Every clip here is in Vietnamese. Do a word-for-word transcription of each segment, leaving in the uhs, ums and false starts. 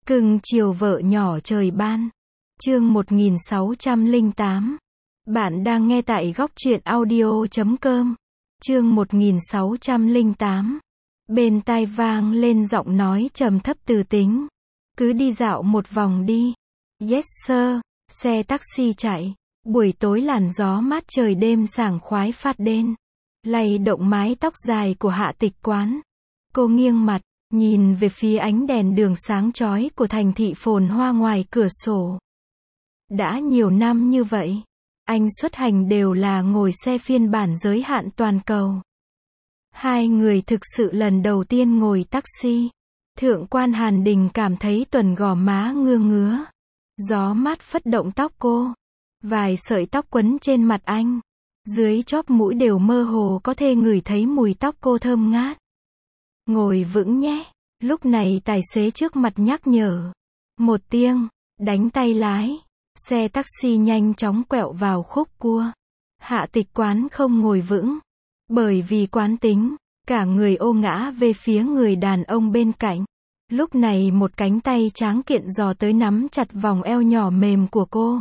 Cưng chiều vợ nhỏ trời ban. Chương một nghìn sáu trăm lẻ tám. Bạn đang nghe tại góc truyện audio chấm com. Chương một nghìn sáu trăm lẻ tám. Bên tai vang lên giọng nói trầm thấp từ tính. Cứ đi dạo một vòng đi. Yes sir. Xe taxi chạy. Buổi tối làn gió mát trời đêm sảng khoái phát đến. Lay động mái tóc dài của Hạ Tịch Quán. Cô nghiêng mặt, nhìn về phía ánh đèn đường sáng chói của thành thị phồn hoa ngoài cửa sổ. Đã nhiều năm như vậy, anh xuất hành đều là ngồi xe phiên bản giới hạn toàn cầu. Hai người thực sự lần đầu tiên ngồi taxi. Thượng quan Hàn Đình cảm thấy tuần gò má ngưa ngứa. Gió mát phất động tóc cô. Vài sợi tóc quấn trên mặt anh. Dưới chóp mũi đều mơ hồ có thể ngửi thấy mùi tóc cô thơm ngát. Ngồi vững nhé. Lúc này tài xế trước mặt nhắc nhở. Một tiếng, đánh tay lái. Xe taxi nhanh chóng quẹo vào khúc cua. Hạ Tịch Quán không ngồi vững. Bởi vì quán tính, cả người ô ngã về phía người đàn ông bên cạnh. Lúc này một cánh tay tráng kiện dò tới nắm chặt vòng eo nhỏ mềm của cô.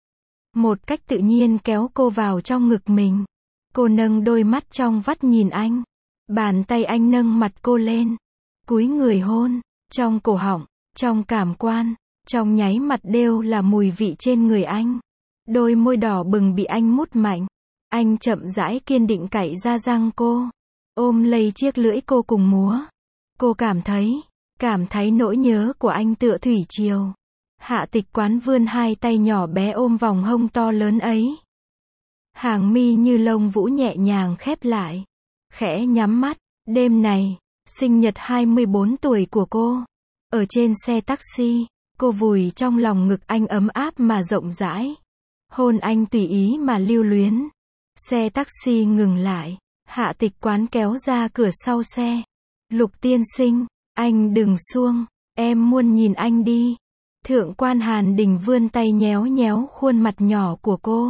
Một cách tự nhiên kéo cô vào trong ngực mình. Cô nâng đôi mắt trong vắt nhìn anh. Bàn tay anh nâng mặt cô lên. Cúi người hôn. Trong cổ họng, trong cảm quan, trong nháy mặt đều là mùi vị trên người anh. Đôi môi đỏ bừng bị anh mút mạnh. Anh chậm rãi kiên định cạy ra răng cô. Ôm lấy chiếc lưỡi cô cùng múa. Cô cảm thấy, cảm thấy nỗi nhớ của anh tựa thủy triều. Hạ Tịch Quán vươn hai tay nhỏ bé ôm vòng hông to lớn ấy. Hàng mi như lông vũ nhẹ nhàng khép lại. Khẽ nhắm mắt. Đêm này, sinh nhật hai mươi bốn tuổi của cô. Ở trên xe taxi, cô vùi trong lòng ngực anh ấm áp mà rộng rãi. Hôn anh tùy ý mà lưu luyến. Xe taxi ngừng lại. Hạ Tịch Quán kéo ra cửa sau xe. Lục tiên sinh, anh đừng xuông. Em muốn nhìn anh đi. Thượng quan Hàn Đình vươn tay nhéo nhéo khuôn mặt nhỏ của cô.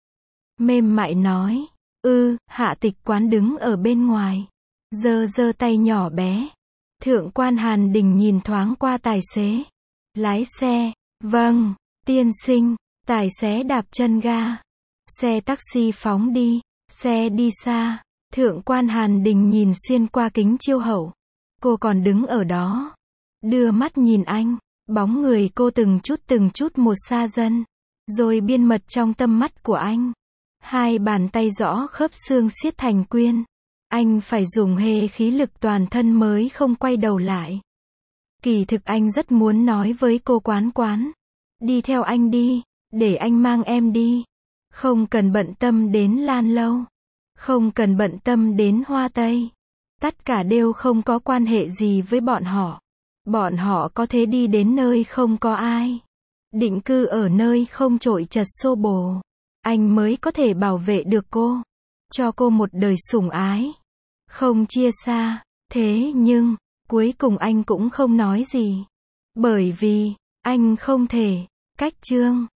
Mềm mại nói. Ư, Hạ Tịch Quán đứng ở bên ngoài. Giơ giơ tay nhỏ bé. Thượng quan Hàn Đình nhìn thoáng qua tài xế. Lái xe. Vâng, tiên sinh. Tài xế đạp chân ga. Xe taxi phóng đi. Xe đi xa. Thượng quan Hàn Đình nhìn xuyên qua kính chiếu hậu. Cô còn đứng ở đó. Đưa mắt nhìn anh. Bóng người cô từng chút từng chút một xa dần. Rồi biên mật trong tâm mắt của anh. Hai bàn tay rõ khớp xương siết thành quyên. Anh phải dùng hê khí lực toàn thân mới không quay đầu lại. Kỳ thực anh rất muốn nói với cô Quán Quán. Đi theo anh đi, để anh mang em đi. Không cần bận tâm đến Lan Lâu. Không cần bận tâm đến Hoa Tây. Tất cả đều không có quan hệ gì với bọn họ. Bọn họ có thể đi đến nơi không có ai. Định cư ở nơi không trội chật xô bồ. Anh mới có thể bảo vệ được cô. Cho cô một đời sủng ái. Không chia xa. Thế nhưng, cuối cùng anh cũng không nói gì. Bởi vì, anh không thể. Cách chương.